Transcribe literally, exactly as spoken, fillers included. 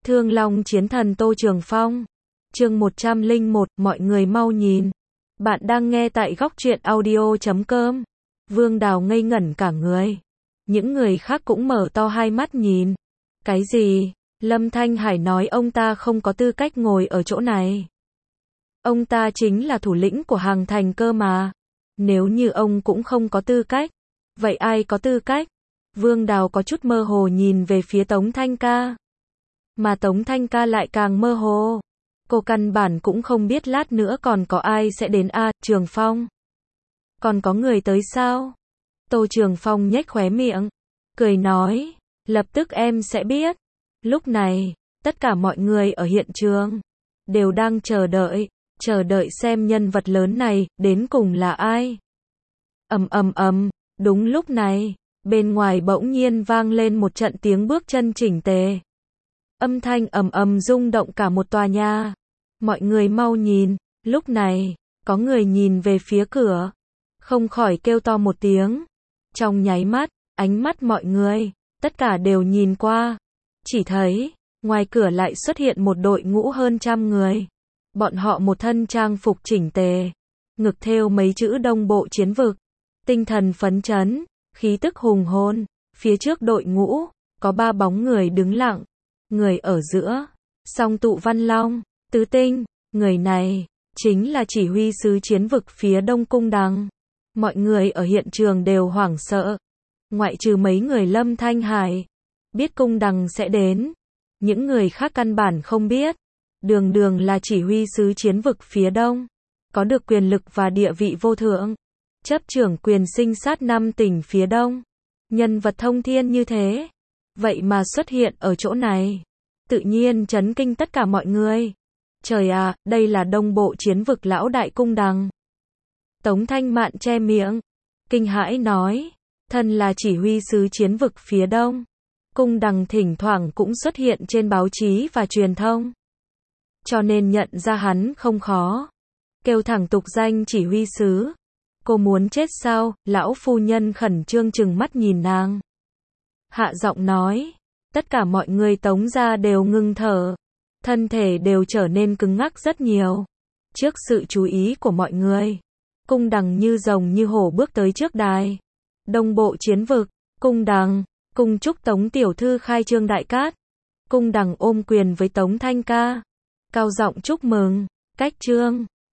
Thương Long Chiến Thần Tô Trường Phong. Chương một trăm lẻ một, mọi người mau nhìn. Bạn đang nghe tại góc truyện audio chấm com. Vương Đào ngây ngẩn cả người. Những người khác cũng mở to hai mắt nhìn. Cái gì? Lâm Thanh Hải nói ông ta không có tư cách ngồi ở chỗ này. Ông ta chính là thủ lĩnh của Hàng Thành cơ mà. Nếu như ông cũng không có tư cách, vậy ai có tư cách? Vương Đào có chút mơ hồ nhìn về phía Tống Thanh Ca. Mà Tống Thanh Ca lại càng mơ hồ. Cô căn bản cũng không biết lát nữa còn có ai sẽ đến a, à, Trường Phong. Còn có người tới sao? Tô Trường Phong nhếch khóe miệng, cười nói, lập tức em sẽ biết. Lúc này, tất cả mọi người ở hiện trường đều đang chờ đợi, chờ đợi xem nhân vật lớn này đến cùng là ai. Ầm ầm ầm, đúng lúc này, bên ngoài bỗng nhiên vang lên một trận tiếng bước chân chỉnh tề. Âm thanh ầm ầm rung động cả một tòa nhà. Mọi người mau nhìn, lúc này, có người nhìn về phía cửa, không khỏi kêu to một tiếng. Trong nháy mắt, ánh mắt mọi người, tất cả đều nhìn qua. Chỉ thấy, ngoài cửa lại xuất hiện một đội ngũ hơn trăm người. Bọn họ một thân trang phục chỉnh tề, ngực thêu mấy chữ Đông Bộ Chiến Vực, tinh thần phấn chấn, khí tức hùng hồn. Phía trước đội ngũ, có ba bóng người đứng lặng. Người ở giữa, Song Tụ Văn Long, Tứ Tinh, người này, chính là chỉ huy sứ chiến vực phía Đông Cung Đằng. Mọi người ở hiện trường đều hoảng sợ. Ngoại trừ mấy người Lâm Thanh Hải, biết Cung Đằng sẽ đến. Những người khác căn bản không biết. Đường đường là chỉ huy sứ chiến vực phía Đông, có được quyền lực và địa vị vô thượng. Chấp trưởng quyền sinh sát năm tỉnh phía Đông. Nhân vật thông thiên như thế. Vậy mà xuất hiện ở chỗ này. Tự nhiên chấn kinh tất cả mọi người. Trời à, đây là Đông Bộ Chiến Vực lão đại Cung Đằng. Tống Thanh Mạn che miệng, kinh hãi nói, thân là chỉ huy sứ chiến vực phía Đông. Cung Đằng thỉnh thoảng cũng xuất hiện trên báo chí và truyền thông. Cho nên nhận ra hắn không khó. Kêu thẳng tục danh chỉ huy sứ. Cô muốn chết sao? Lão phu nhân khẩn trương chừng mắt nhìn nàng. Hạ giọng nói, tất cả mọi người Tống gia đều ngưng thở. Thân thể đều trở nên cứng ngắc rất nhiều. Trước sự chú ý của mọi người, Cung Đằng như rồng như hổ bước tới trước đài. Đông Bộ Chiến Vực, Cung Đằng, cung chúc Tống tiểu thư khai trương đại cát. Cung Đằng ôm quyền với Tống Thanh Ca, cao giọng chúc mừng, cách trương.